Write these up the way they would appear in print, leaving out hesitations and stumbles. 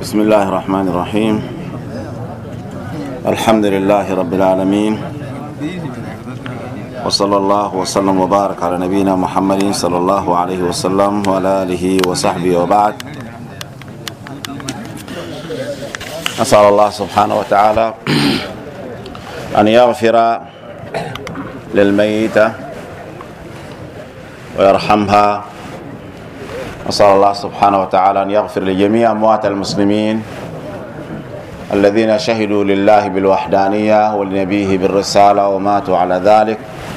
بسم الله الرحمن الرحيم. الحمد لله رب العالمين، وصلى الله وسلم وبارك على نبينا محمد صلى الله عليه وسلم وعلى آله وصحبه وبعد. أسأل الله سبحانه وتعالى أن يغفر للميتة ويرحمها. أسأل الله سبحانه وتعالى أن يغفر لجميع أموات المسلمين الذين شهدوا لله بالوحدانية ولنبيه بالرسالة وماتوا على ذلك.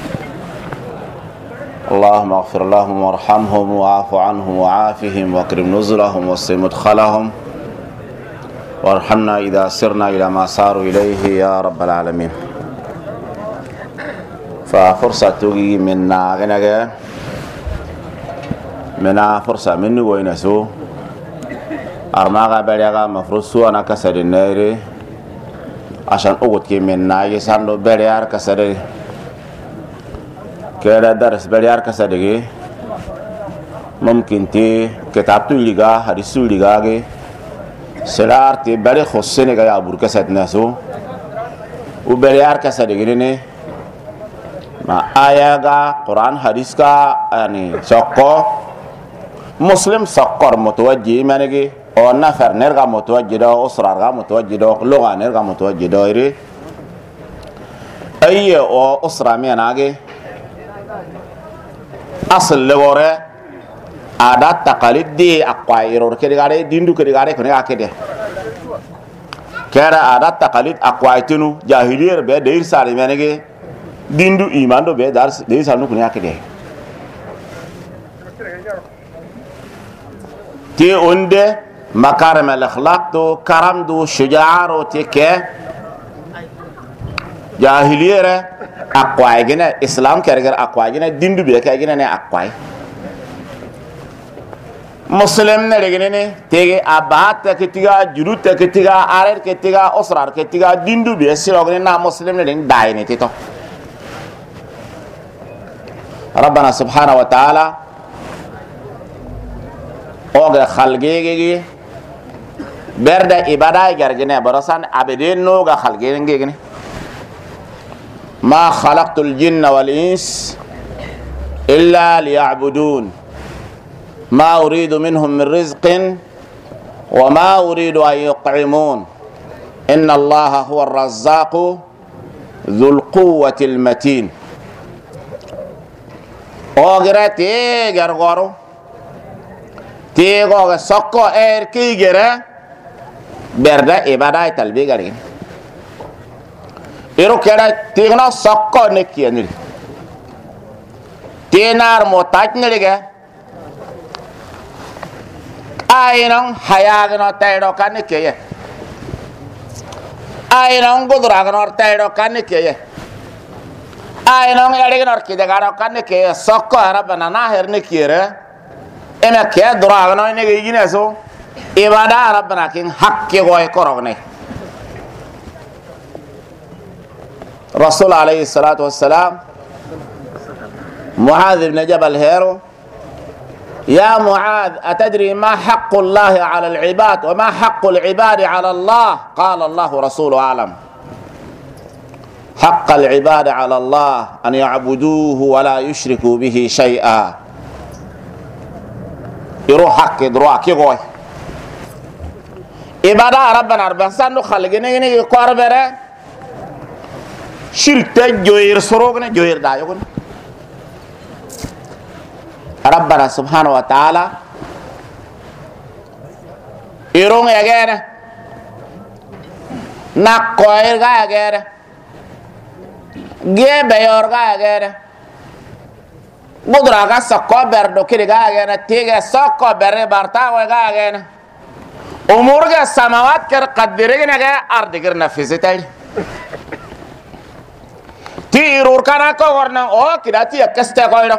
اللهم اغفر لهم وارحمهم واعف عنهم وعافهم واكرم نزلهم ووسع مدخلهم وارحمنا إذا سرنا إلى ما ساروا إليه يا رب العالمين. ففرصة من منا فرصة مني وينسو أرماغا بليغا مفروسو أنا كسر النيري عشان أقول كي من ناي ساندو بليار كسر كده درس بليار كسر ممكن تي كتابتو لغا حديثو لغا سلار تي بلي خصني غا يابور كسر ناسو وبليار كسر ني ما آياغا قرآن حديثكا يعني سوكو مسلم سكر متوجه منهجي أو نفر نرجع متوجه ده أسرة نرجع متوجه ده لغة نرجع متوجه ده إيري أي أو أسرة ميناجي أصل لغورة عادات تقاليد دي أقوى يرور كده غاري ديندو كده غاري كونه أكيد كده عادات تقاليد أقوى تنو جاهلية بيد دير سالي ميناجي ديندو إيمان دو بيد دير سالنو كونه أكيد تي أنده مكارم الأخلاق تو كرم دو شجاع رو تكه جاهلية ره أقوى جنا إسلام كرجر أقوى جنا دين دو بيا كرجر نه أقوى مسلم نرجع نه تيجي أبات كتيجا جروت كتيجا أرد كتيجا أسرار كتيجا دين دو بيا سيلوغني نا مسلم نرجع داينه تيتو ربنا سبحانه وتعالى أوغ خلقيجي برد إبادة جرجنا برسان أبدين نوغ خلقيجي ما خلقت الجن والإنس إلا ليعبدون ما أريد منهم من رزق وما أريد أن يطعمون إن الله هو الرزاق ذو القوة المتين. أوغرتي جرغورو تيغو سوكو اير كي جرا بردا إبادة تلبيغاري إيرو كده تيغنا سوكو نكي نيل تينار موتاج نيلغا آينان حياغنا تايرو كانكي آينان قدراغنا تايرو كانكي آينان يالغنا كيدغارو كانكي سوكو ربنا ناهر نكيرا إما كيا دراغنا إنك يجينا سو إبادة ربنا كين حق كوي كورغني. رسول عليه الصلاة والسلام معاذ بن جبل هيرو يا معاذ أتدري ما حق الله على العباد وما حق العباد على الله؟ قال الله ورسوله أعلم. حق العباد على الله أن يعبدوه ولا يشركوا به شيئا. يروح حق دروع كي غوي إبادة ربنا ربنا نو خلقنا يني قاربرة شرك تجوير سروقنا جوير دايقون ربنا سبحانه وتعالى يرون يجينا نقوير غا يجينا جيب يورغا يجينا قدرة سكوا بردو كده جانا تيجي سكوا برد برتا وجانا أمور السماوات كر قدرنا جا أرض كر نفسيتاي تيرور كنا كورنا أو كده تيجي كسته كويرا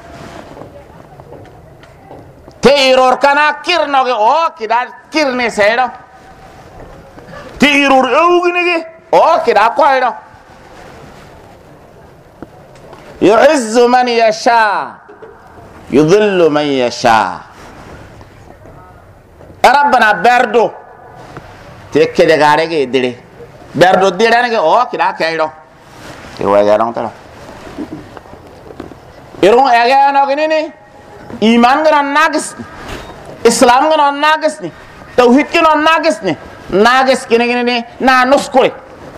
تيرور كنا كيرنا أو كده كيرني سيرا تيرور أوجني أو كده كويرا يعز من يشاء يذل من يشاء ربنا بردو te kede gare ge dire berdo dire ne o kida kairo te wa ga non tala irung aga no gini iman ga nagis islam ga nagis ni tauhid ga nagis ni nagis gini ni na nuskure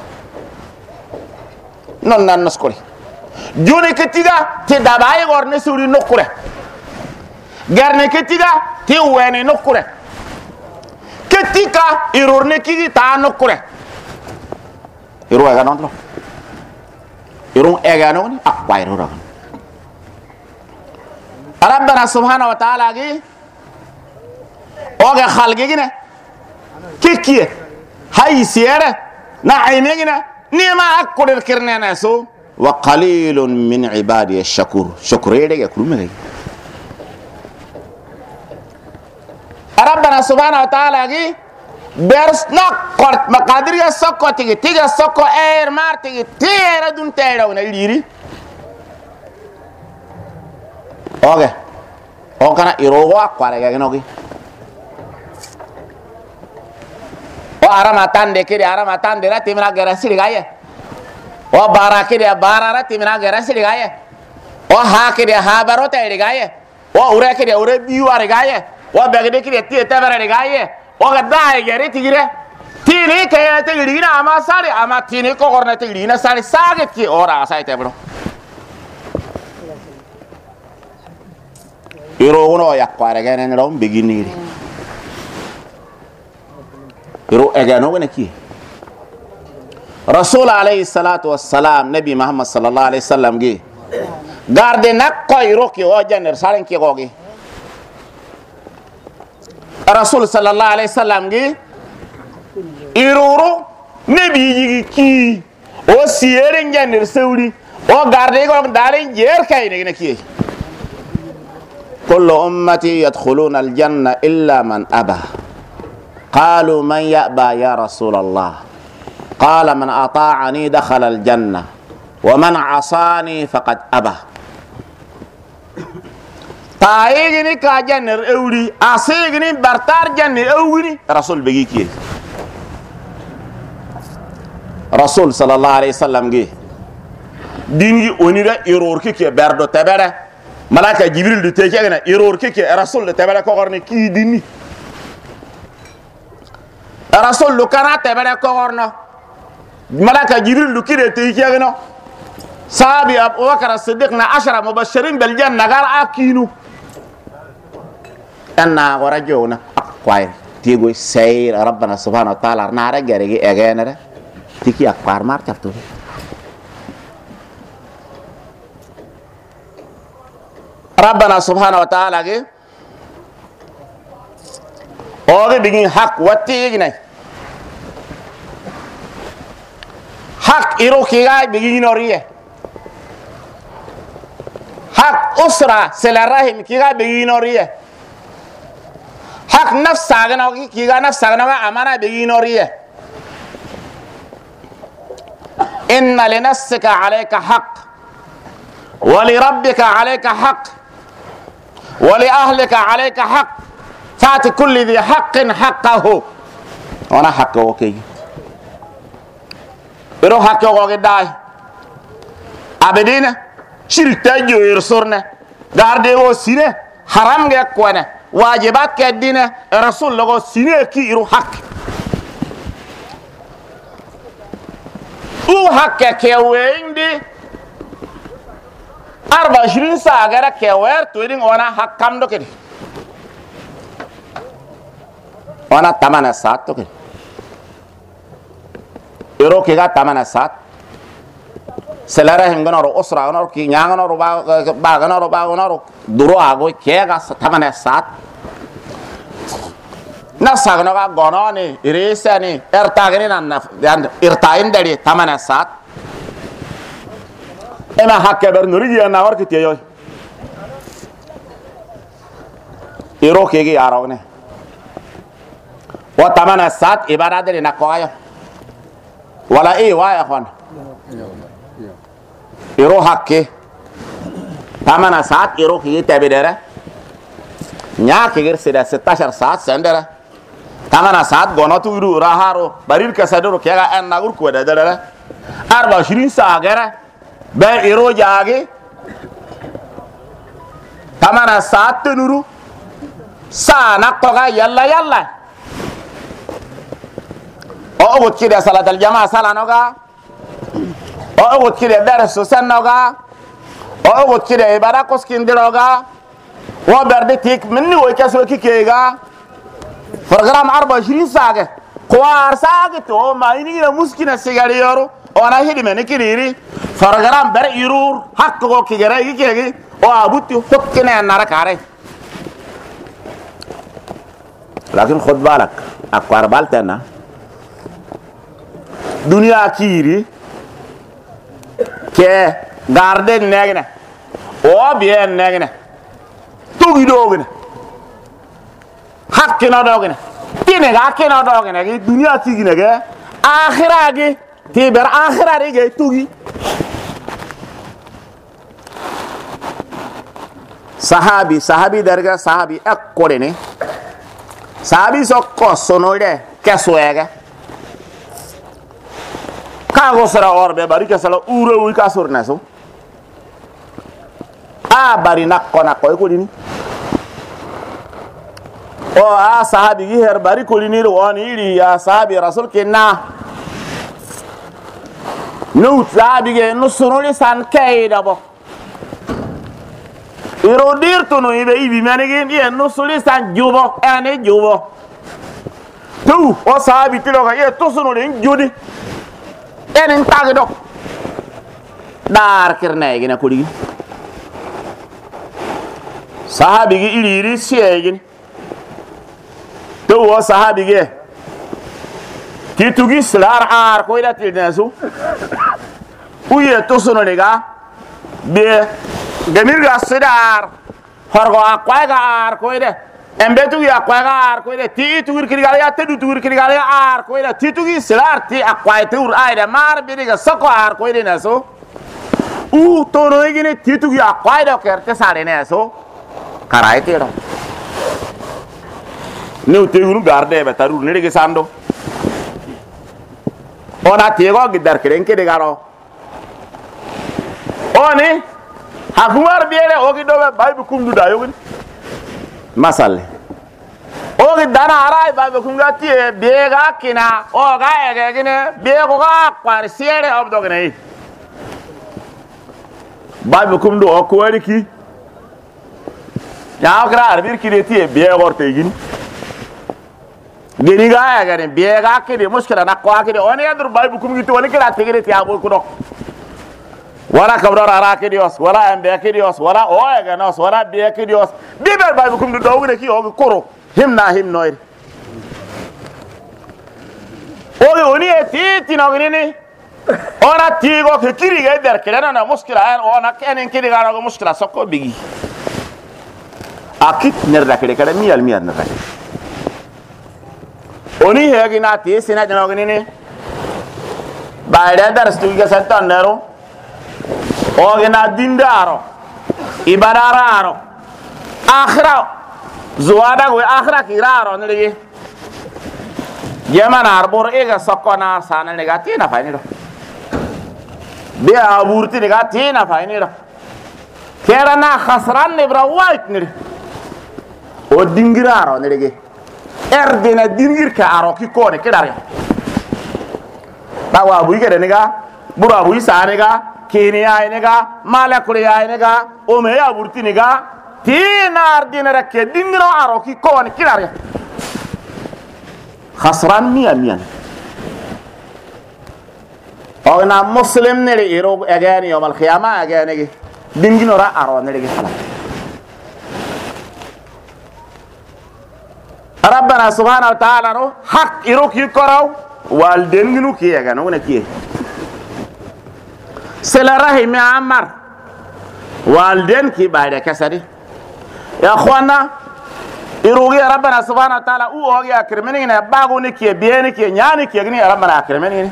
non nan nuskure joni ketiga te dabaye gorne suri nokure garne ketiga te wene nokure ketika irorne kigi ta nokure iru aga non lo irung ega non akwa irura rabbana subhanahu wa ta'ala gi oga khalgi gine kikiye hay siyara na ayne gine ni ma akkudir kirne na so wa qalilun min ibadi ash-shakur shukre de yakrume rabbana subhanahu wa ta'ala gi bers na qort maqadir ya sokko tiga sokko martigi tera dun tera na liri oke o kana irogo akwara ga nogi o arama tande kiri arama tande ra timina gara siri gaye o bara kiri bara ra timina gara siri gaye o ha kiri ha baro te gaye o ure kiri ure biwa gaye o begde kiri ti tabara gaye o ga dai gari tigire tini kaya te girina ama sari ama tini ko gorna te girina sari saget ki ora sai te bro iro uno yakwara gane rom beginiri iro egano gane ki rasul alayhi salatu wassalam nabi muhammad sallallahu alayhi wasallam gi garde nakko iro ki o janer saren ki gogi rasul sallallahu alayhi wasallam gi iroro nabi gi ki o siere janer sewri o garde go dalen jer kay ne ki كل أمتي يدخلون الجنة إلا من أبى قالوا من يأبى يا رسول الله قال من أطاعني دخل الجنة ومن عصاني فقد أبى تايغني كاجنر أولي أسيغني برتار جنة أولي رسول بيجي رسول صلى الله عليه وسلم جي ديني أونيرا إيروركي كي بردو تبرة malaka jibril du teke gana error keke rasul de tabara ko gorne ki dinni rasul lu kana tabara ko gorno malaka jibril du kire teke gana sabi abu bakr as-siddiq na 10 mubashirin bil janna gar akinu anna warajuna aqwai tigo sayr rabbana subhanahu wa ta'ala na ragare gi egene tiki akbar mar taftu ربنا سبحانه وتعالى اوغي بيغي حق واتيغني حق ايروكي غاي بيغي نوريه حق اسره سلرهم كي غاي بيغي نوريه حق نفس اغنوغي كي غاي نفس اغنوغا امانه بيغي نوريه ان لنفسك عليك حق ولربك عليك حق ولأهلك عليك حق فات كل ذي حق حقه وانا حقه اوكي برو حقه اوكي داي abedina shirta jo irsorna garde wo sine haram ge kwana wajibat ke dina rasul logo sine ki iru hak u hakke ke wendi 24 saa gara kewer tuiding wana hakam do kedi wana tamana saat to kedi ero kega tamana saat selara hengano ro osra ono ki nyangano ro ba gano ro ba ono ro duro ago kega tamana saat na sagno ga gono ni irisa ni ertagni nan irtain dari tamana saat ena hakke ber nurigi na war kitiyo iro kegi aragne wa tamana saat ibada dari nakoyo wala wa ya khon iro hakke tamana saat iro kegi tabedera nya kegir sida 16 saat sendera tamana saat gono turu raharo barir kasadoro kega en nagur ko da dara 24 sagara ba iro jage tamana saat nuru sa nakoga yalla o got kide salat al jamaa salanoga o got kide darsu sanoga o got kide ibada koskindiroga wa berde tik minni wo kaso kikega program 24 saaga kwar saaga to ma ini na muskina sigari yoro ona hidi men kiriri program ber irur hakko kigere yikegi o abuti hokkene narakare lakin khud balak akwar baltana dunia kiri ke garde negne o bien negne tugi dogne hakkina dogne tine ga hakkina dogne ge dunia kiri nege akhira ge ti ber akhira ge tugi sahabi darga sahabi akkore ne sahabi sokko sonode kesoega kago sara orbe bari kesala uro wi kasur naso a bari nakko ko dini o a sahabi gi her bari ko dini woni iri ya sahabi rasul kenna no sahabi ge no sonoli san kayda bo iro dirto no ibe ibi manege ni no soli san jubo ene jubo tu o sahabi tilo ga ye to sonoli jodi enen tagdo dar kirne gina ko digi sahabi gi iri siegin to o sahabi ge kitugi slar ar ko ida tilnasu uye to sono lega be gamir ga sidar horgo akwa ga ar ko ida embetu ya akwa ga ar ko ida ti tugur kirigala ya tedu tugur kirigala ya ar ko ida ti tugi slar ti akwa tur aida mar be ga sako ar ko ida naso u tono igine ti tugi akwa ida kerte sare naso karai tero ne te guru garde be taru ne ge sando ona tiego gidar krenke de garo oni hakumar biere ogi do bay bu kumdu da yogun masal ogi dana arai bay bu kumga tie bega kina o ga ege gine bego ga kwar siere obdo gine bay bu kumdu o ko wari ki ya gra arbir ki de tie bego orte gine gini ga ya gani biega kidi muskila na kwa kidi oni yadur bible kum gitu oni kira tigire ti abo kudo wala kabra ara kidi os wala ambe kidi os wala o ya gana os wala biya kidi os biber bible kum do wure ki o koro himna himnoir o oni ti no gini ona tigo ke kiri ga der kira na muskila an ona kenen kidi ga na muskila sokko bigi akit nerda kede kada miyal nerda oni hegi na ti sina janogini ni bayda darstu ga santanero o gina dindaro ibarararo akhira zuwada go akhira kiraro niligi yamana arbor ega sokona sana negatina fainiro be aburti negatina fainiro kera na khasran ne bra white ni o dingiraro niligi erdena dingir ka aroki kone kedare bawa buyi kede nega bura buyi sanega kenya nega malakuri nega o me ya burti nega tinar dinara ke dingiro aroki kone kedare khasran miyan o na muslim ne ero agani yawm al qiyamah agani dingino ra aro ne ge khala ربنا سبحانه وتعالى حق يروك يكرو والدين جنو كي يا جنو نكيه سلا رحم عمر والدين كي بعد كسري يا اخوانا يروي ربنا سبحانه وتعالى او يا كرمني باغو نكيه بينكيه نيانكيه غني ربنا كرمني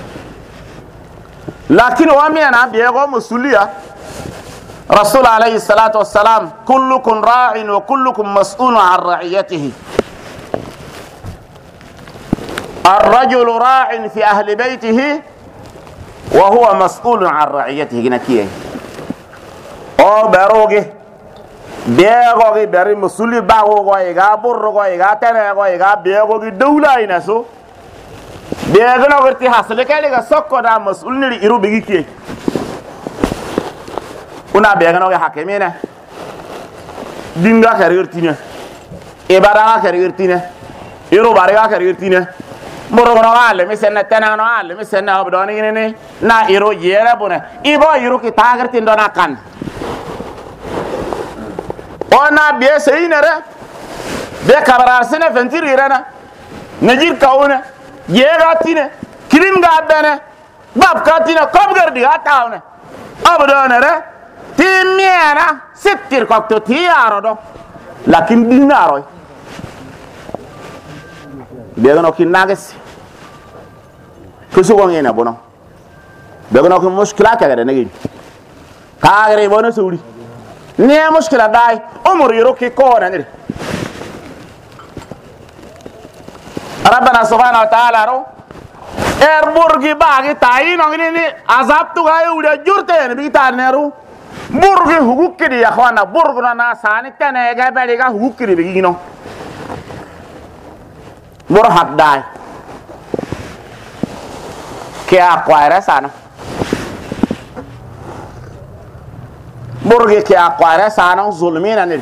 لكن وامي انا بيغو مسؤوليه رسول عليه الصلاه والسلام كلكم راع وكلكم مسؤول عن رعيته الرجل راع في أهل بيته وهو مسؤول عن رعيته جنكيه أو بروجه بيروجي بري مسؤول باروجي غابوروجي غاتناروجي غابيروجي دولة ينسو بيغنا غرتي حصل كالي غسوكو دا مسؤول نري إرو بيجي una bega no hakemena dinga kargertine ibara kargertine iro barega kargertine moro no ale misena tena no ale misena obdoni ne na iro yera bune ibo iro ki tagertin dona kan ona biye seinere be kabarar sene fentiri rena najir kauna yera tine kirim ga bene bab katine kobgardi atawne obdoni re timiana sittir kokto tiaro do lakin dinaro begano ki nages kusu ko ngena bono begano ko mushkila ka gade ngi kaagre bono suri ne mushkila dai umur yiro ki ko na ni rabbana subhanahu wa ta'ala ro burgi bagi tayi no ni azab tu ga uda jurte ni bi tar neru burgi hukukiri ya khwana burguna na sani tene ga bari ga hukukiri bigino mur hak dai ke akwara sana burgi ke akwara sana zulmina ni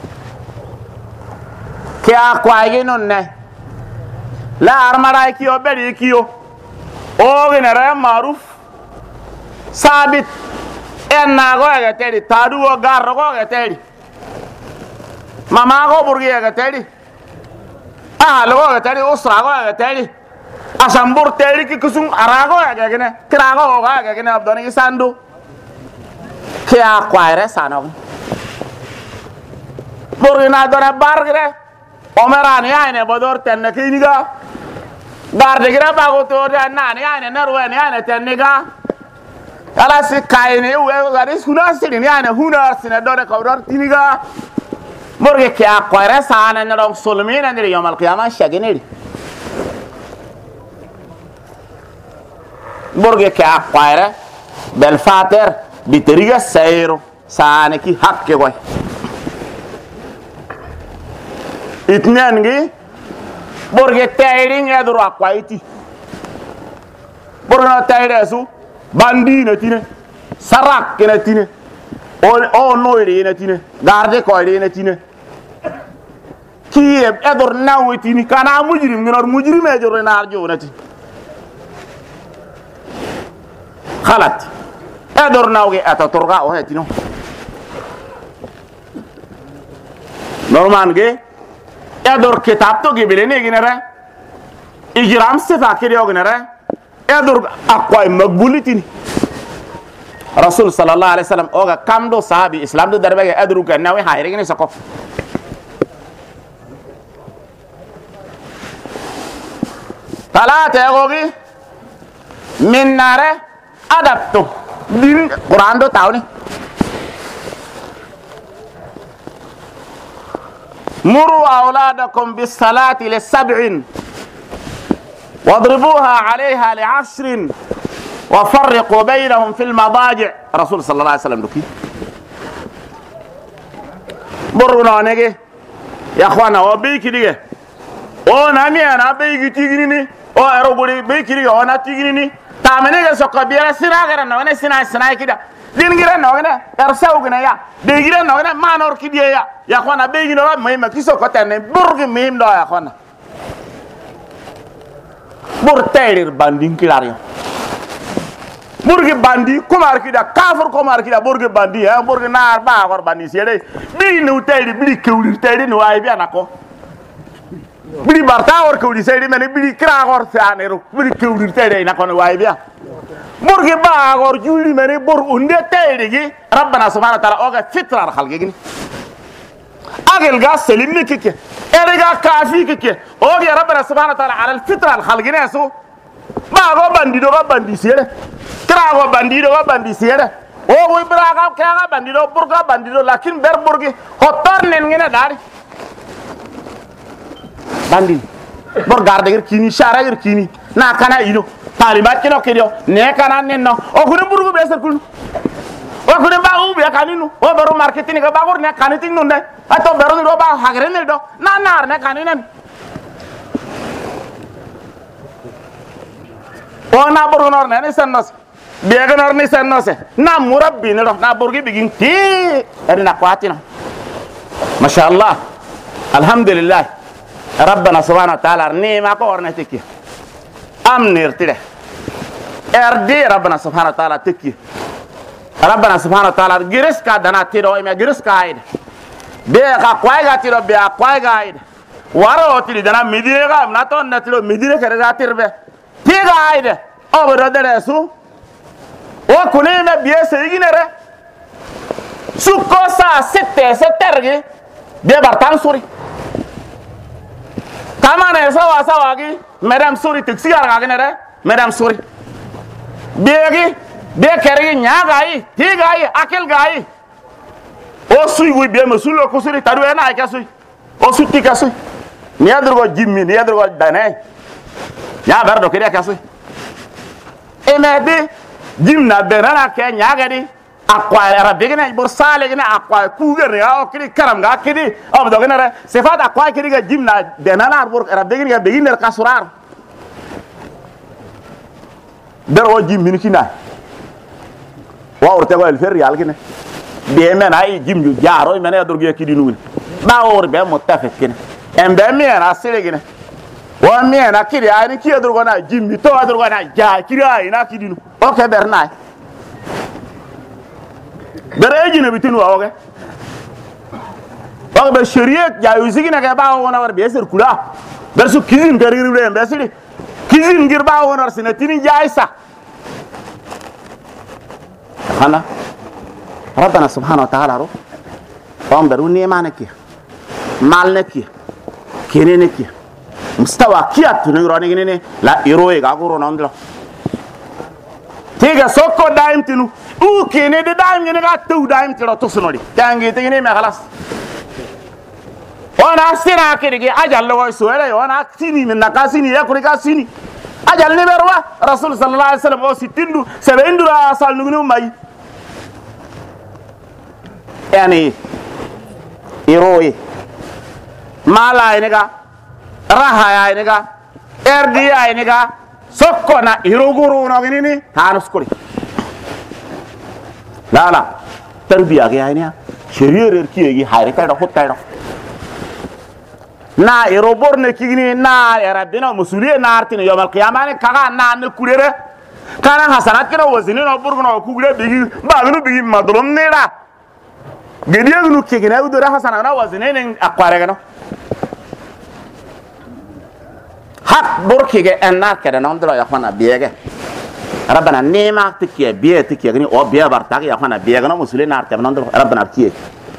ke akwai non ne la armara kiyo bari kiyo o genera maruf sabit enna go ga tedi tadu go garro go ga tedi mama go burgi ga tedi lo ga tedi usra go ga tedi asambur tedi ki kusum arago ga gene krago ga gene abdoni sandu kya kwaire sano burgi na dona bargre omerani ayne bodor tenne kiniga garde gira bago to na ni ayne narwani ayne tenniga ala si kayne we gari suna sirin yana hunar sina dore kawdar tiniga morge ke akwara sana na dong sulmina ni yawm al-qiyamah shaginiri morge ke akwara bel fater biteriga sayro sana ki hakke goy itnangi morge tayring edru akwaiti borna tayresu bandi na tine sarak na tine o noire na tine garde ko na tine ki edor nawi tini kana mujrim nor mujrim e jor na arjo na tine khalat edor nawi atatorga o hetino norman ge edor kitab to ge belene ginere ijram sifa kiriyo ginere edur akwai magbulitini rasul sallallahu alaihi wasallam oga kamdo sahabi islam do darbe eduru kan nawi hayre ngene sako talata gogi minnare adapto din quran do tawni muru auladakum bis salati lis sab'in واضربوها عليها ل10 وفرقوا بينهم في المضاجع رسول صلى الله عليه وسلم لكي برنا نجي يا اخوانا وبيكي دي او نامي انا بيكي تيغني او اربولي بيكي دي او نا تيغني تامنيغا سوكبيرا سيراغرا نونا سنا كده دينغيرا نونا ارساوغنا يا ديغيرا نونا مانور كي دي يا اخوانا بيكي نو ميما كيسو كوتن برغي ميم دو يا اخوانا burtairir bandin kilario burgi bandi kumar kida kafir kumar kida burgi bandi ha burgi nar ba gor bandi sede bi nu tayri bi kewli tayri no ay bi anako bi barta or kewli sede men bi kra gor sanero bi kewli tayri na kono way bi burgi ba gor julli men bur unde tayri gi rabbana subhanahu wa ta'ala oga fitra khalqi gi agel ga selimni kike erega kafi kike oge rabbana subhanahu wa ta'ala ala alfitra alkhalqina so ba go bandi sere kra go bandi sere o go ibraga kra bandido burga bandido lakin ber burgi hotor nen ngene dari bandi bor garde gir kini shara gir kini na kana ino talibat kino kidio ne kana nenno o kunu burgu be ser kulu o kunu ba u be kaninu o baro marketing ga bagor ne kaniting nunde ato baro do ba hagre ne do na nar ne kaninen o na bor nor ne sennos biega nor ni sennose na murabbi ne do na burgi bigin ti erina kwatina masha Allah alhamdulillah rabbana subhanahu wa ta'ala ni ma ko orne tekki am nirtide erdi rabbana subhanahu wa ta'ala tekki rabbana subhanahu wa ta'ala giris ka dana tido me giris ka ide be ka kwai ga tido be kwai ga ide waro tiri dana midire ga na ton na tido midire kare ga tirbe ti ga ide o bo dere su o kune me biye seginere su cosa sette settergi be bartan suri kamane sawa gi madame suri tiksi arga ginere madame suri begi be kergi nyagai tigai akel gai o sui wi be masulo ko suri tadu ena ka sui o sutti ka sui ni adrugo jimmi ni adrugo dane ya bardo kede ka sui emede jimna berana ke nyagadi akwa arabigina bor sale gina akwa kugere o kidi karam ga kidi o do gina sifat akwa kidi ga jimna denana bor arabigina beginer kasurar der o jimmi kina wa orte go el ferial gina be men ay jimju jaro men ya dorge kidi nul ba or be muttafaq gina embe men asire gina wa men akidi ay ki dorgo na jimmi to dorgo na ja kidi ay na kidi nu o ke bernay bere jina bitinu awge wa be shariat ja yuzigina ga ba wona war be ser kula ber su kizin gariri be be siri kizin ngir ba wona sinatini jaisa khana rabbana subhanahu wa ta'ala ro pam beru ne manaki mal neki kene neki mustawa kiyat ne ro ne la iroe ga goro nondlo tiga sokko daim tinu u kene de daim ne ga tu daim tiro to sunodi tangi tini me khalas ona sira kirigi ajal lo so ele ona sini min nakasini yakuri ka sini ajal ne berwa rasul sallallahu alaihi wasallam o sitindu sebendu asal nugunu mai yani iroye mala ne ga raha ne ga erdi ne ga sokko na iroguru no ginini tanus kuri la tarbiya ga yani shiriyar kiyegi hayre kai da hotta da na irobor ne kigini na rabbina musuliye na artini yawmal qiyamah ne kaga na ne kurere kana hasanat kana wazini no burguno kugure bigi bagunu bigi madlum ne da gediye gnu kigina udura hasanat na wazini ne akware gano hak burkige enna kada non dro ya khana biege rabbana nema tikiye biye tikiye gni o biye bartaki ya khana biege no musulina na artem non dro rabbana tiye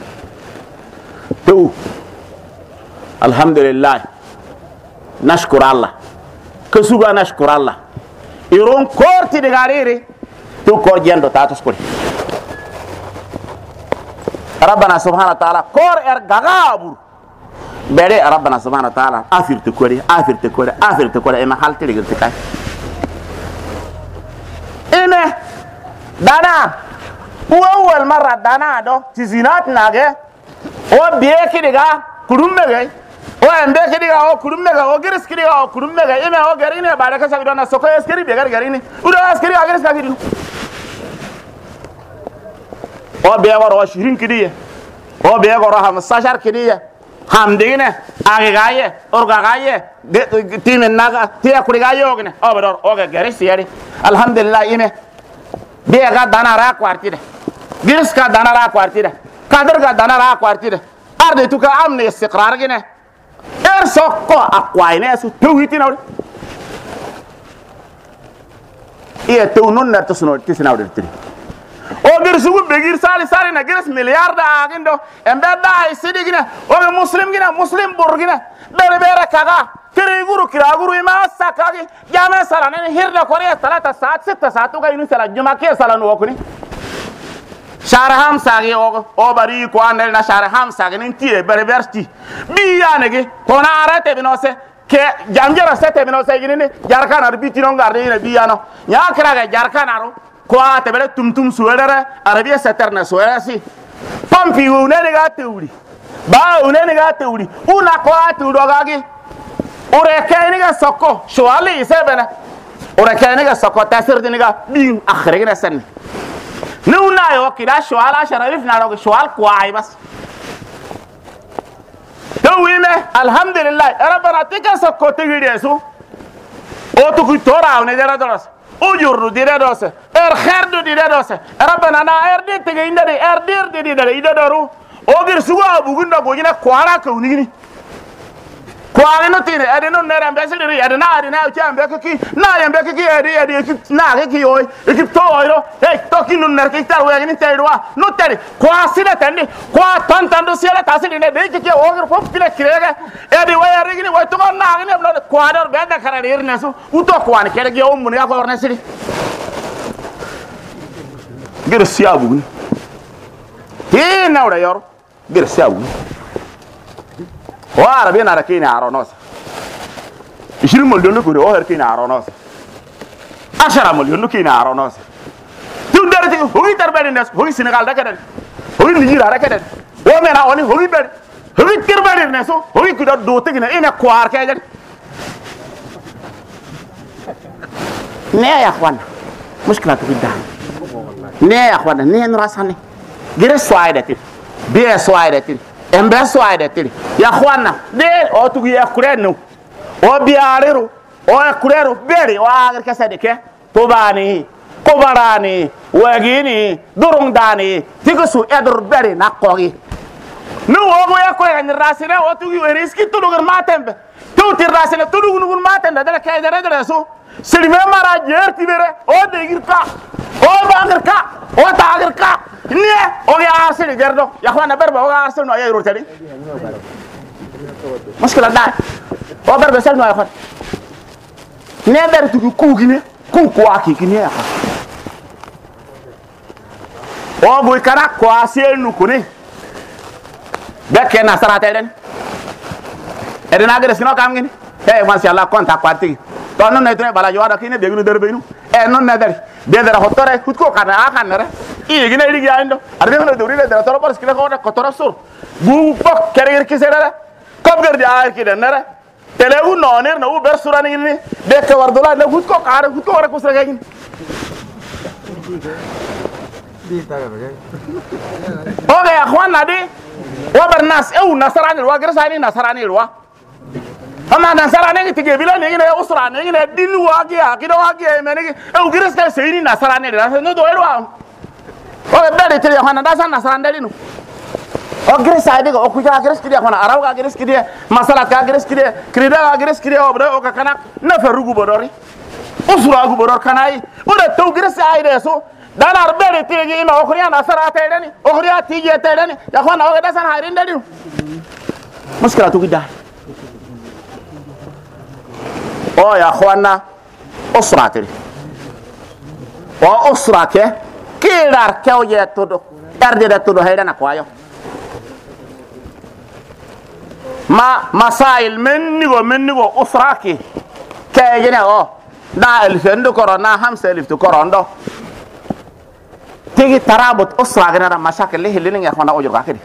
to alhamdulillah nashkur allah kasuba nashkur allah iron korti de garire to ko jendo tatus ko rabbana subhanahu wa ta'ala kor gagabur bere rabbana subhanahu wa ta'ala afirte kore ema halte ligel tikay ene dana awwal marra dana do tizinat nage o biye kidiga kurummege o embe kidiga o kurummege o giris kidiga o kurummege eme o garine bare ka sabi dona soko eskeri be garine udo eskeri agres ka kidinu o biye waro shirin kidiye o biye waro ham sashar kidiye hamdine agigaye orgagaye timen naga tiya kurigaye ogne obador oge garis yari alhamdulillah ime biega danara kwartide giris ka danara kwartide kadar ga danara kwartide arde tuka amne istiqrar gine sokko akwaine su tawhitina iya tawnun na tasno tisna wdirtiri o gir sugu begir sali na girs miliarda agindo embe da sidigina o muslim gina muslim burgina bere kaga kiri guru kiraguru ima sakagi jama salane hirda korea 3 saat 6 saat ga inu sala juma ke salanu okuni sharham sagi o bari ko andel na sharham sagi nin tie bere berti bi yanegi ko na arate binose ke jamjara sete mino sai gini jarkan arbiti non garde ina biyano nya kra ga jarkan aro ko ate bele tum suwere arabia seterna suwere si pampi une ne ga teuri ba une ne ga teuri una ko ate udogagi ore kene ga sokko shwali sebena ore kene ga sokko tasir diniga bin akhre gina sen nuna yo kida shwala sharif na ro shwal kwai bas تويمه الحمد لله ربنا تكسر كوتيجي يسوع او تكوي تورا ونجرا درس او يورو ديرا درس خير دو ديرا درس ربنا انا اردي تيجي اندري اردير دي دي ايدا درو او غير سوا بوغندا بوجينا كوارا كونيغي كوارا نو تيري ادينو نرام بيسري ادنا ادنا تشام بككي نا يام بككي ادي نا كي اوي كي تويرو اي توكي نو نركي تار ويغني تيروا نو تري كواسيلا تندي كوا تانتاندو سيلا تاسيلي نه دي كي اوغر فوف بلا كريغا ادي ويا ريغني وي تو ناغني بلا كوادر بيدا كارير نسو وتو كوان كيرغي او من يا فورنسري غير سيابو هي نورا يور غير سيابو وعربي أنا ركيني عروناس يشيل مليون لكوري أو ركيني عروناس 10 مليون لكيني عروناس تون درتي هو يتربى الناس هو السنغال ده كده هو نيجيريا ده كده هو منا هوني هو يبر هو يتربى الناس هو يكده دوتي كده إيه كوار كده نيا يا أخوان مشكلة تبدا نيا يا أخوان نيا نراساني غير سوايدتي بيه سوايدتي embe so ayde tiri ya khwana de o tugu ya kurenu o biarero o kurero beri o agar kasade ke to bani ko barani wagini durung dani tigosu edur beri nakogi no o ya ko en rasine o tugu riski to dugur matembe to tir rasine to dugur matembe dala kay dara so selime mara jerti bere o de girka o bagar ka o tagar ka ni o ya arsel gerdo ya khwana berba o arsel no ayro tadi muskila da o berba sel no ya khwan ne ber tu ku gine ku aki gine ya o boy kara ko asel nu kuni bekke na sarate den edena gres no kam ngini hey mashallah konta parti to non ne tre bala jwada kine be gnu derbe nu e non ne der be der hotore kutko kana akanere i gine ligi ando arbe no duri le der toro par skila ko ko toro sur bu pok kerer kisera ko ger ja ki den nere telewu no ner no ber surani ni be ke wardola ne kutko kare kutko wara kusra gin oke ya khwan nadi wa bernas e nasarani wa ger sani nasarani wa ama nasarani ti ge bila ni ne usra ni ne dilu wa ki akido wa ki me ni e ger ska seini nasarani no do elwa o bere tiri khwana da san nasarani dali no o ger sa de o ku ja ger skidi khwana araw ga ger skidi masala ka ger skidi krida ga ger skidi o bra o ka kana na ferugu bodori usra gu bodor kanai o da to ger sa ide so dan arbere tiri ma o khriya nasara ta dani o khriya ti je ta dani ya khwana o da san hairin dali muskila to gida o ya khwana usra tiri o usra ke kilar ke o je todo erde da todo haydana ko ayo ma masail mennigo usra ke gene o na elfendo korona hamsa elfto korondo tigi tarabut usra gana mashakil lihilin ya khwana o jurga kidi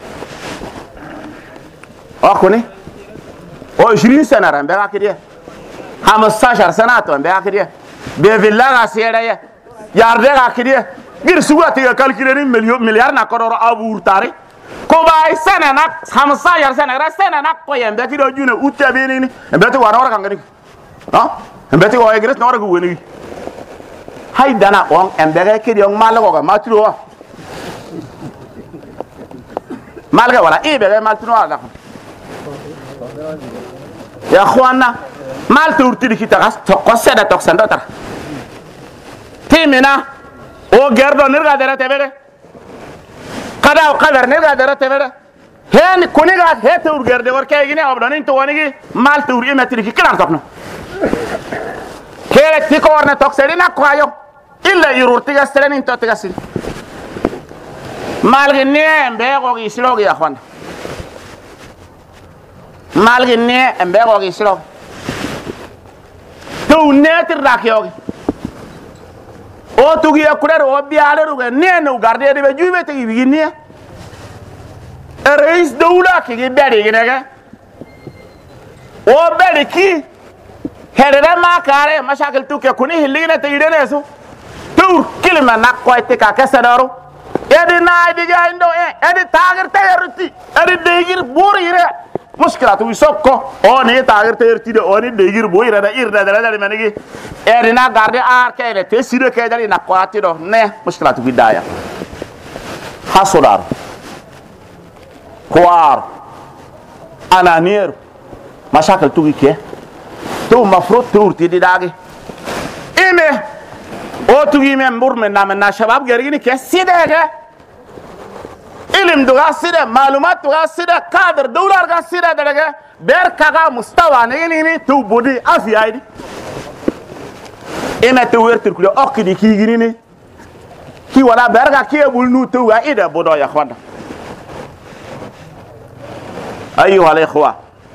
o kuni o 20 sana rambe ga kidi 15 sana to rambe ga kidi be villa ga sere yarde ga kidi gir suga tiga calculer milliard na kororo abur tare ko bay sana nak 15 sana ra sana nak ko yembe kido june utte be ni be to wara kan ngani ha be to o egres no wara go woni hay dana on embe ga kidi on malago ga matiro malga wala e be ga matiro ala ya khwana mal turti kita gas to ko seda to sando tar timina o gerdo nirga dara tebere kada o qadar nirga dara tebere hen kuniga hete ur gerde war kay gine abdan into wonigi mal tur imetri ki klan tokno kere ti ko warna tok sedina ko ayo illa yururti ga selen into tigasin mal gine mbe go gi slogi ya khwan mal gine mbe go gi slog to netir dak yogi o tugi akurer o biale ruga ne no garde de be jube te yini reis dawla ki beri ginega o beri ki herere ma kare mashakil tuke kuni hilina te yidene so tur kilma nakoyte ka kasadaro edi naidi jaindo edi tagar tayarti edi degir burire mushkilatu wisokko oni tagar tayarti de oni degir burire da irda da manigi edi na garde arkene te sire ke dali nakwati do ne mushkilatu bidaya hasudar kwar ananir mashakil tugi ke to mafrut turti di dagi ime o tugi men burme na shabab gergini ke sidege ilim duga sida malumat duga sida kader dolar ga sida daga ber kaga mustawa ne ni tu bodi afiyadi ime to wertir kulo okidi ki gini ni ki wala berga ki bulnu to wa ida bodo ya khwanda ايها الاخوه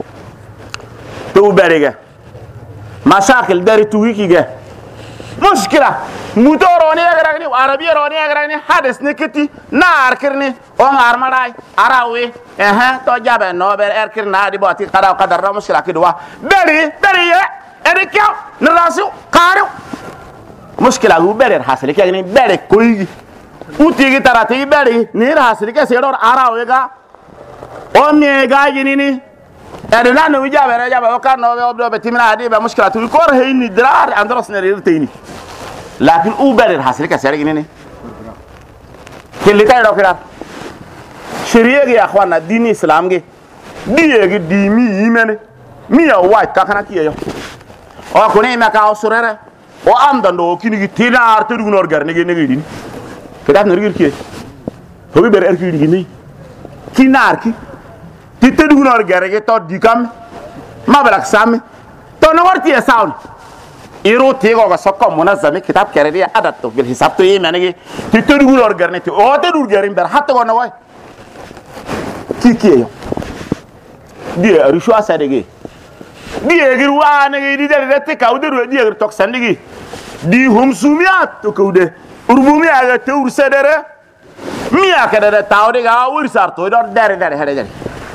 تو بريغا مشاكل داري تويكيغا مشكله موتوروني اغراني عربي روني اغراني حدث نكتي نار كرني اون ارماراي اراوي تو جابه نوبر اركرنا دي بوتي قدر مشكله كدوا بري اريكو نراسو قارو مشكله هو بري حاصل كيغني بري كوي وتيغي تراتي بري نير حاصل كسيدور اراويغا omye gajinini edina no jabe wakar no be obdo timina adi be mushkilatu ko hayni dirar andros ne rirtini lakin uber hasil ka sare ginini kelli tay do kira shariya ya khwana dini islam ge diye ge dimi yimene mi ya wa ka kana kiyo o ko ne ma ka osurere o amdando kini gi tinar te dugnor gar ne ge ne gi kedat no rigir kiye hobi ber er ki ni kinar ki tite dugunor gerege to dikam mabalak sami to no warti e sawn iru tigo ga sokko munazzami kitab keredi adat bil hisab to yemenegi tite dugunor garneti o te dur gerim ber hatta go no way kikiyo die rishu asadege die gir wa ne di dele te kawde die gir tok sandigi di hum sumiat to kawde urbumiya ga te ursedere miya kada tawde ga ursar to do dere hede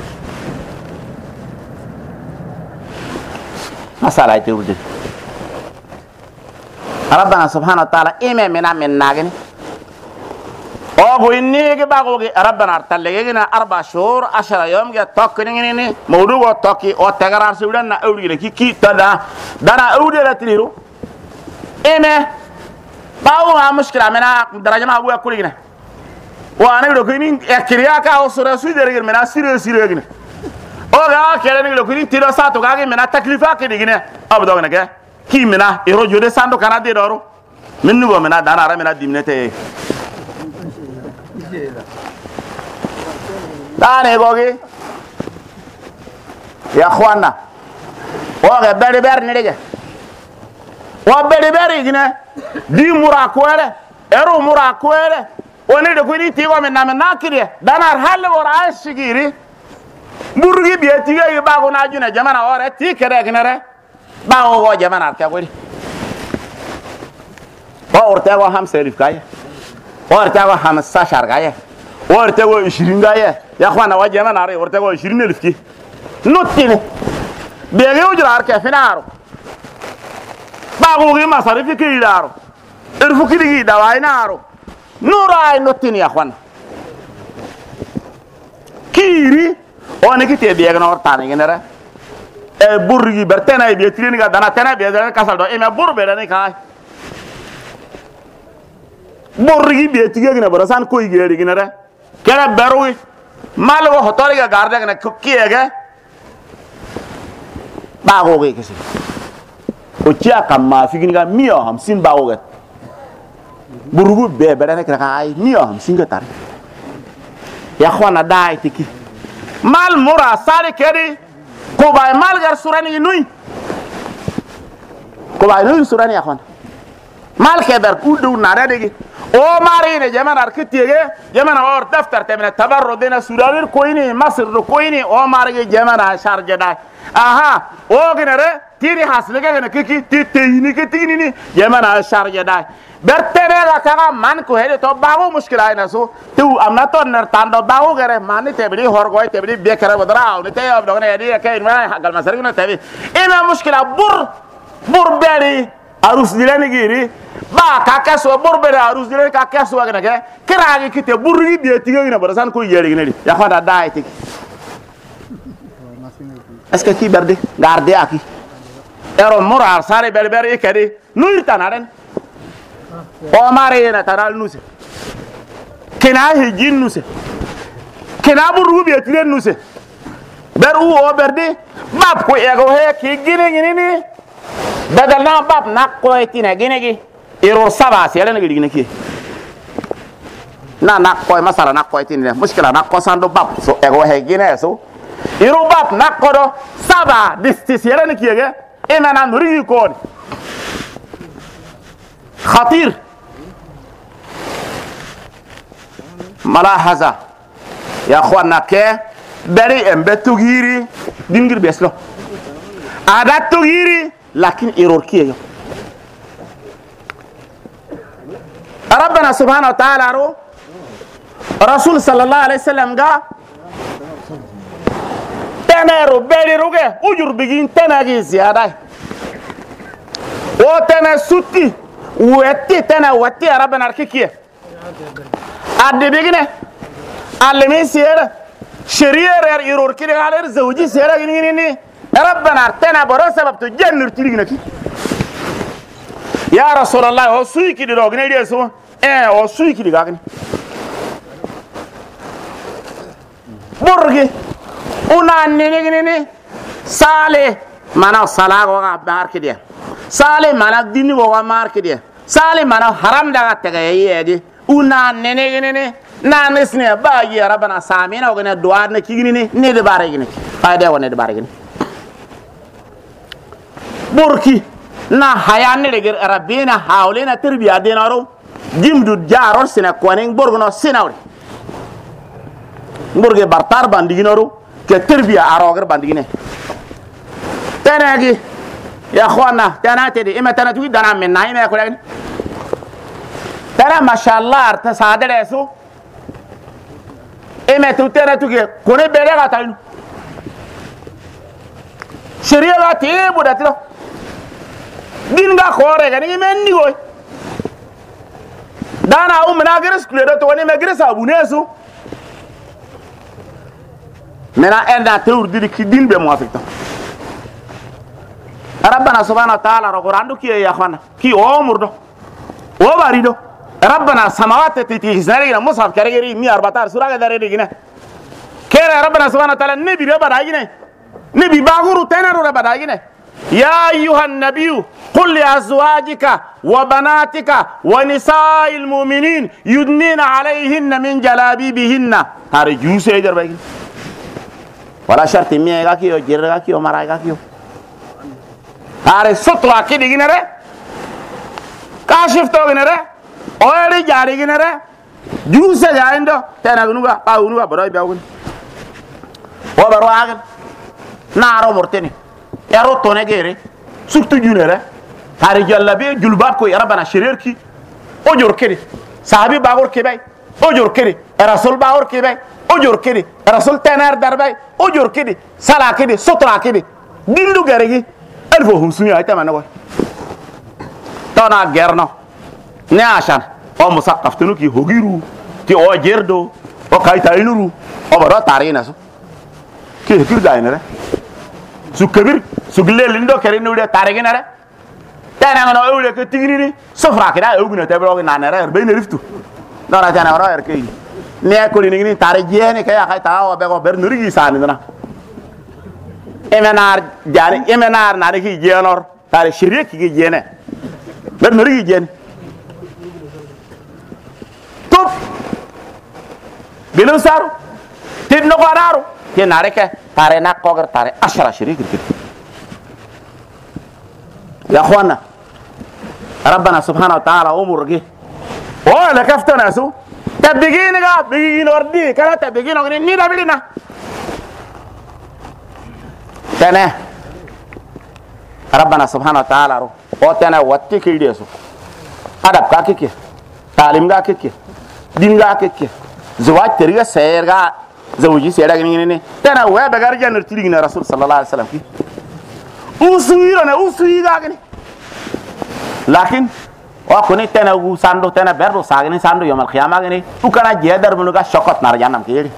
مسألة يتوجد ربنا سبحانه وتعالى إيمان منا من ناجن أو إني كباغوغي ربنا أرتلقينا 4 شهور 10 يوم كي توكنيني موضوع توكي أو تغرار سودان أولي كي تدا دانا أولي لتريرو إيمان باو مشكلة منا درجة ما أبويا كلنا وأنا بقولين كرياكا أو سورة سويدرجل منا سيرة oga kele ni lokuni tiro sato gage mena taklifa ke digine abdo ngene ke ki mena ero jode sando kana de doro minnu go mena dana ara mena dimnete dane gogi ya khwana oga ber ni dege wa ber gine di murakwele ero murakwele oni de kuni tigo mena kire dana halle wora ashigiri burgi biye tiga yi bago na juna jamana ore ti kere gnere bago go jamana ka gori orte go ham serif kaya orte go ham sashar kaya orte go 20 kaya ya khwana wa jamana re orte go 20000 ki notine biye go jrar ka finaro bago gi masarifi ki daro irfu ki digi dawai naro nurai notine ya khwana kiri oni kite biye no tani genere e burgi bertena e biye trini ga dana tena biye dana kasal do e me burbe dana kai burgi biye tige gene barasan koy gere genere kera berwi malgo hotori ga garde gene kiyege bago ge kesi o tia kamma figini ga miyo ham sin bago ge burgu be berane kra kai miyo ham sin ga tar ya khwana dai tiki mal mura sare kedi ko bay mal gar surani nuy ko bay nuy surani akhon mal ke ber ku du na degi o marine jamana arkitege jamana or daftar temena tabarrudina sudanir koyni masr koyni o marige jamana sharje dai aha o ginere tiri haslige gene kiki titini kitini jamana sharje dai bertere la kaga man ko hele to babu mushkila ina so tu amna to ner tando babu gere mani tebli horgoy tebli bekara badra ne te ab dogna yadi kay ma gal masarina tebi ina mushkila bur beri arus dilani giri ba ka kaso bur beri arus dilani ka kaso gene ke kiragi kite burgi de tiga ina barasan ko yeri gene ya khada dai tik est-ce que ki berde garde aki ero morar sare berber ikadi nuir tanaren o mare na taral nuse kena hejin nuse kena buru be tilen nuse beru o berde bab ko ego he ki gine ni badal na bab nak ko etina gine gi ero saba sele na gine ki na nak ko masala nak ko etina mushkila nak ko sando bab so ego he gine so ero bab nak ko do saba disti sele na ki ge imana nuri ko خطير ملاحظة يا أخوانا كي بري امبتوغيري دينغير بيسلو عادات توغيري لكن إيرور كي ربنا سبحانه وتعالى رسول صلى الله عليه وسلم قال تنيرو بري روغي وجر بيجين تناغي زيادة وتنا سوتي واتي تنا واتي ربنا اركيكيه ادي بيغنه علمي سير شرير يرور كده على زوجي سير ني ربنا تنا برو سبب تجنر تليغنكي يا رسول الله هو سويكي دي روغني دي سو هو سويكي دي غاغني برغي una nini sale mana sala go ga marke dia sale mana dini go ga marke dia sale mana haram daga tega yedi una nene na nesne ba yi rabana samina go ne duar ne kigini ne de bare gini fayde woni de bare gini burki na hayanne de rabbina hawlina tarbiya dinaro jimdu jaror sina konen borgono sinawri burge bartar bandiginoro ke tarbiya arogar bandigine tanagi يا اخوانا تناتدي اما تناتوي دانا من ناي ما يقول ترى ما شاء الله ارتصاد رسو اما تناتوي كوني بيرغا تاين شريعه تي بوداتلو دينغا خوري غني مني وي دانا او مناغرس كليدو تو ني مغرس ابو نيسو منا اندا تور دي كي دين بي موافقتا ربنا سبحانه وتعالى رغراندو كي يا اخوانا كي عمر دو وباريدو ربنا سماوات تتيزنري مصحف كاريري 144 سوره دارينا كير ربنا سبحانه وتعالى نبي ربنا نبي باغورو تنرو ربنا يا ايها النبي قل لازواجك وبناتك ونساء المؤمنين يدنين عليهن من جلابيبهن هارجو سيجر باغي ولا شرط ميغا كيو جيرغا كيو ماراغا كيو are sotla ki diginere kashif to ginere oyri jari ginere juuse jaindo tenagunuga paunuga baroy bawgun o baro agen naro morteni ero tone gere surtout junere are jallabe julbab ko rabana shirerki o jor kede sahabi bagor kebay o jor kede rasul bagor kebay o jor kede rasul tenar darbay o jor kede sala kede sotla kede dindu garegi الفو همسوني هاي تمام نقول تانا غيرنا نعشان أو مسقف تنوكي هجيرو تي أو جيردو أو كاي تاينورو أو برا تارينا سو كي هكير داينة سو كبير سو قليل لندو كرينو ده تارينا ده تانا أنا أقول لك تيجيني سفرة كده أقول لك تبرو نانا ده بين رفتو نانا تانا ورا يركي نيا كولي نيجي تاريجيني كيا كاي تاوا بيكو برنوري ساني ده emenar jani emenar nare ki jenor tare shirye ki jene ber nori ki jene top bilun saru tin no gararu ke nare ke tare nak kogar tare ashara shirye ki ya khwana rabbana subhanahu wa ta'ala umurgi o la kaftana su tabigini ga bigini ordi kala tabigini ngini ni dabilina tane rabbana subhanahu wa ta'ala ro o tane watti kidi su adab ka kike talim ga kike din ga kike zawat teriga sayr ga zawji sayra ngini ne tane wa daga jannar tirigina rasul sallallahu alaihi wasallam ki usuyiro ne usuyi ga gini lakin wa kuni tane gu sando tane berdo sagini sando yomal qiyamah gini ukana jedar munuga shokot nar jannam kiri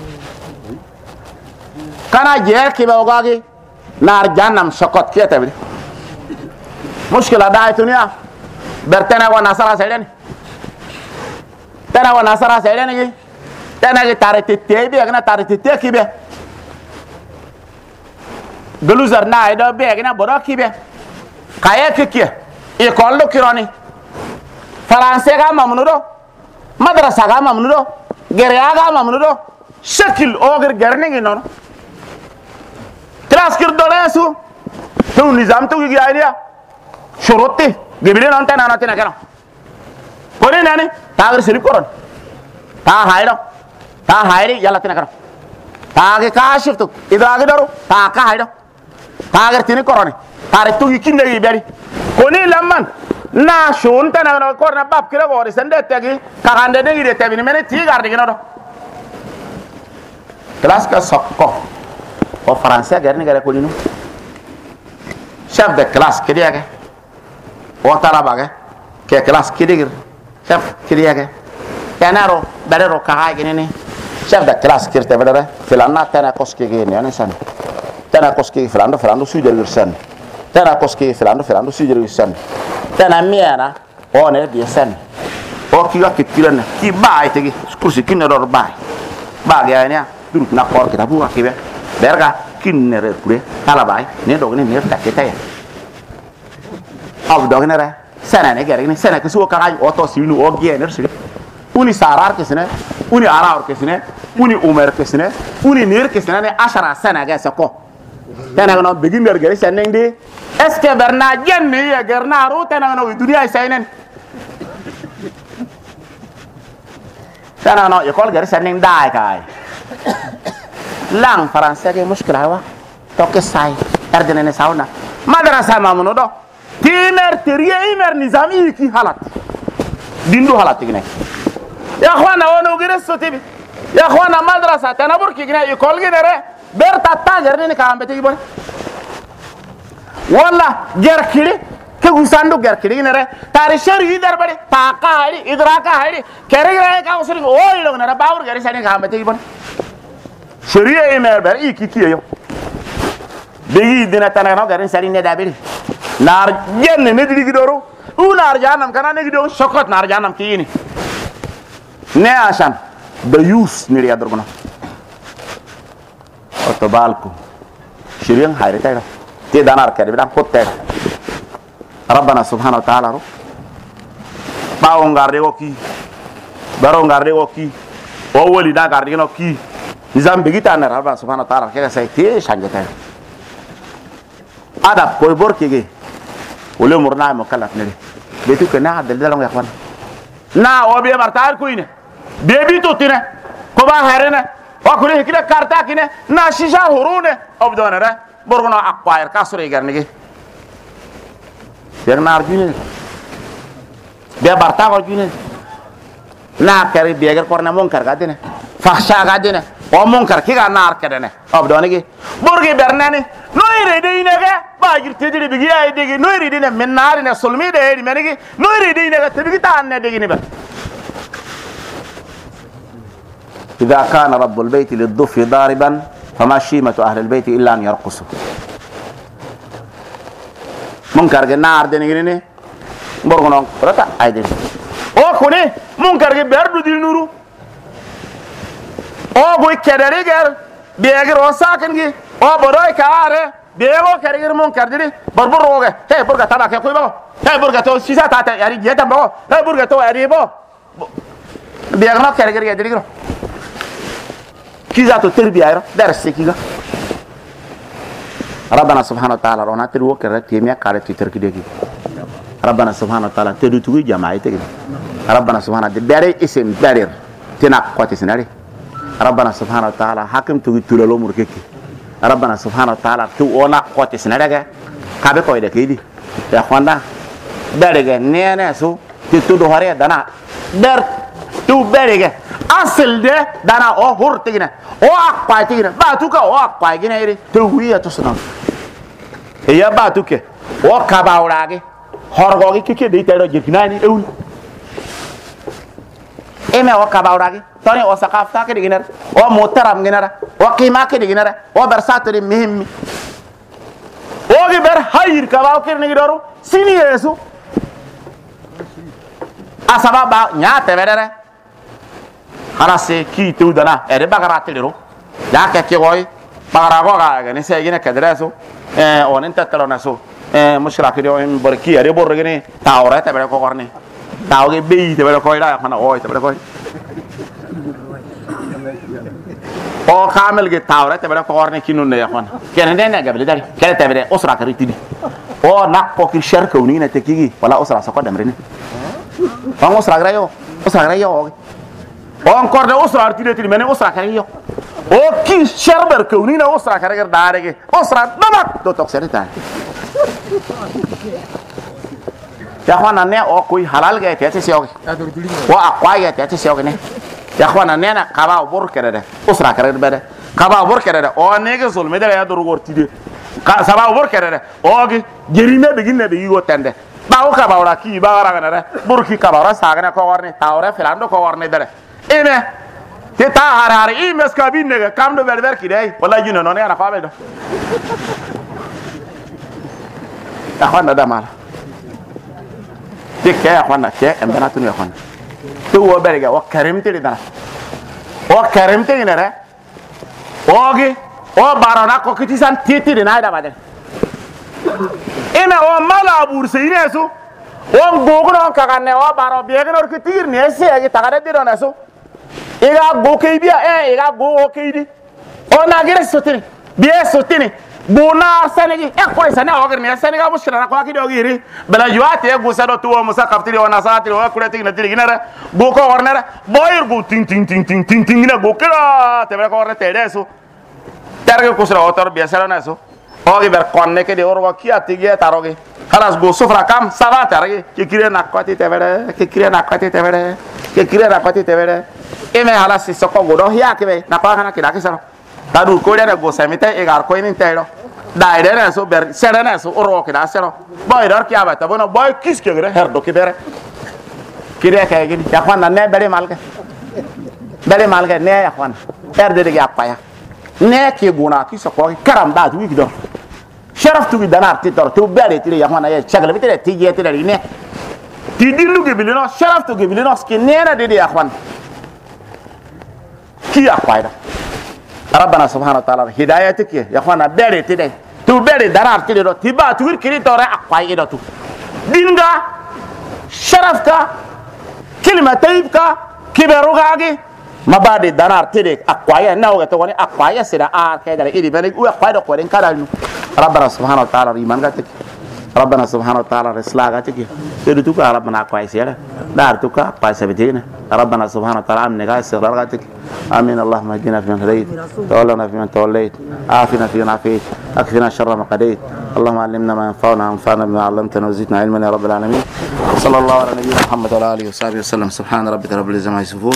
kana jer ki bawgagi nar jannam shokot kiyata bi mushkila da dunya bertana wa nasara sayden tana wa nasara sayden gi tana gi tarete tebi agna tarete tekibe geluzar na ido be agna bodokibe kaya kikiya e kollo kironi français ga mamnudo madrasa ga mamnudo gereya ga mamnudo shakil oger गर्ने gi non class kir dolesu to nizam to gi idea shuruti gebile non tana natina kana kone nani tagar sirip koron ta hayri yalla tina kana ta ge kashif to idra ge daru ta ka haydo tagar tini korone tare to gi kinne gi beri kone lamman na shon tana no korna bab kira gore sende tegi kakande de gi tebi mene ti garde gi no class ka sokko o français garni gare ko dinu chef de classe kidia ke o talaba ke classe kidigir chef kidia ke tanaro darero ka gi ne chef de classe kirte bedere filana tana koski gi ne san tana koski filando sujer san tana koski filando sujer san tana miera o ne bi san o ki ga kitirana ki bai tegi kursi kinne dor bai ba ga ne durut na kor kita buka kibe berga kinne re pure talabai ne dogni ne taketa ya ab dogni re sana ne gare ne sana ke so ka o to sinu o ge ne sire uni sarar ke sene uni arar ke sene uni umar ke sene uni nir ke sene ne ashara sana ga sako tana no begi mer gare sene ndi est ce berna jenni ya garna ru tana no duniya saynen tana no ekol gare sene ndai kai lang français ke mushkila wa to ke sai erdene ne sauna madrasa mamuno do timer teriye imer nizami ki halat dindu halat gne ya khwana wono gire sotibi ya khwana madrasa tanabur ki gne ekol gne re ber tatta गर्ने ne ka ambete ki bon wala gerkiri ke gusandu gerkiri gne re tari shari dar bari taqa hari idraka hari kere re ka usri o ilo gne re bawur gare sani ka ambete ki bon sharia imer ber iki yo begi dina tanano garin sari ne dabiri nar jenne ne digi doro unar janam kana ne gido shokot nar janam kini ne asan the use ni riya dorgono otobalku shirian hayre tayra te danar kare bidan kotte rabbana subhanahu wa ta'ala ro bawo ngarde ko ki baro ngarde ko ki o woli da garde no ki nizam begita na rabbana subhanahu wa ta'ala ke sai te shangata adab koy borkege wala murna mukallaf ne betu ke na dal dalong yakwan na o be martar kuine bebi to tine ko ba harena wa kule hikira karta kine na shisha hurune obdona ra borgono acquire kasure garnege bernar june be barta ko june na kare beger korna mon kar gadene fakhsha gadene o mon kar kiga nar kedene obdona ge borge bernane noire de inege bajir tediri bigi ay degi noire de men nari ne solmi de hedi menigi noire de inege tebigi tan ne degi ne ba إذا كان رب البيت للضف ضاربا فما شيمة أهل البيت إلا أن يرقصوا منكر النار ديني برغنون رتا أيدي أو كوني منكر بيردو دي نورو أو بوي كدري غير بيغير وساكن غي أو بروي كاره بيغو كرير منكر دي بربر روغه هي برغا تانا كوي بو هي برغا تو سيسا تاتا ياري جيتا بو هي برغا تو ياري بو بيغنا كرير غير دي كيزا تو تربية يرو درس كيزا ربنا سبحانه وتعالى رونا تروك كرت تيميا كارت تيتر كده ربنا سبحانه وتعالى تدوتوي جماعتك ربنا سبحانه وتعالى اسم دارير تنا قوتي سناري ربنا سبحانه وتعالى حكم توي تولو مرككي ربنا سبحانه وتعالى تو اونا قوتي سناري كابي كويدا كيدي يا اخوانا داريغا نينا سو تتودو هاري دانا در تو باريغا اصل ده دانا او هورتينا او اقبايتينا باتوكا او اقبايغينا يري تويا تسنا هي باتوكا او كاباوراغي هورغوغي كيكي دي تيرو جيكناني اول ايما او كاباوراغي توني او سقافتا كي ديغنر او موترام غينرا او قيما كي ديغنرا او برساتري مهمي او غي بر هاير كاباو كي نيدورو سيني يسو asababa nyaate bedere harase ki tudana ere bagara telero ya ke ke goy bagara go ga ne se gine kadreso onen tatalona so mushra ke do en borki ere borgene tawra te bere ko korne tawge be te bere ko ida khana oy te bere ko o kamel ge tawra te bere ko korne kinun ne yakhon ken den ne gabele dari kele te bere usra ka ritidi o nakko ki sharka unina te kigi wala usra sa ko damrene vamos usra grayo o ancora usra artide mene usra kariyo o ki sharber kawnina usra karagar darege usra damak do toxerita ya khwana ne o kuy halal ge tete siogi o aqwa ge tete siogi ne ya khwana ne na qaba bur kerede usra karagar bede qaba bur kerede o nege sul medere ya dur gortide ka saba bur kerede o ge gerime begin ne be yigo tende bawo ka bawra ki bawra ngana burki ka bawra sagana ko warne tawra filando ko warne dere ime te ta har ime ska binne kam do ber ki dai wala jino non yana fa be do ya khwana da mala te ke ya khwana ke embana tunu ya khwana to wo berga o karimte dana o karimte ne re ogi o barona ko kitisan titi de na da badel ina o mala burse inesu on gogono kagane o baro biegno ki tir ne se agi tagade diro naso iga go keibia iga go keidi ona gire sotini bie sotini bona sanegi e ko sana o gire ne sanega mushkila na ko aki do gire bala juate go sado to musa kaftiri ona saati o kureti na tiri ginara go ko ornara boyir go ting na go kira te be ko orne tedeso targe ko sura otor bia sala naso ogi ber konne ke de orgo kia tige taroge halas go sufra kam sava targe ke kire na kwati tevere ke kire na kwati tevere eme halas soko go do hiya ke na kwa kana kida kisaro tadu ko de go semite e gar ko inin tero dai de na so ber sere na so orgo kida sero boy dor kia ba tabono boy kis ke gre her do ke bere kire ke gidi ya khwana ne bere malge ne ya khwana de ya paya ne ke guna ki so ko karam da tu wikido sharaf tu danar ti tor tu bere ti ya mana ya chagal bitere ti je ti dari ne ti dilu ge bilino sharaf tu ge bilino ski ne na de ya khwan ki ya kwaida rabbana subhanahu wa ta'ala hidayatik ya khwana bere ti de tu bere danar ti do ti ba tu kiri tore akwai do tu dinga sharaf ka kilma tayyib ka kiberu gagi mabadi danar tede akwaya nawga to woni akwaya sida a kedala idi bani u akwaya ko den kala nu rabbana subhanahu wa ta'ala iman gatik rabbana subhanahu wa ta'ala risla gatik tedu tuka rabbana akwaya sira dar tuka akwaya sabidina rabbana subhanahu wa ta'ala amne gasir gatik amin allahumma hdina fi man hadayt tawallana fi man tawallayt afina fi man afayt akfina sharra ma qadayt اللهم علمنا ما ينفعنا وانفعنا بما علمتنا وزدنا علما يا رب العالمين صلى الله على نبينا محمد وعلى اله وصحبه وسلم سبحان ربك رب العزه عما يصفون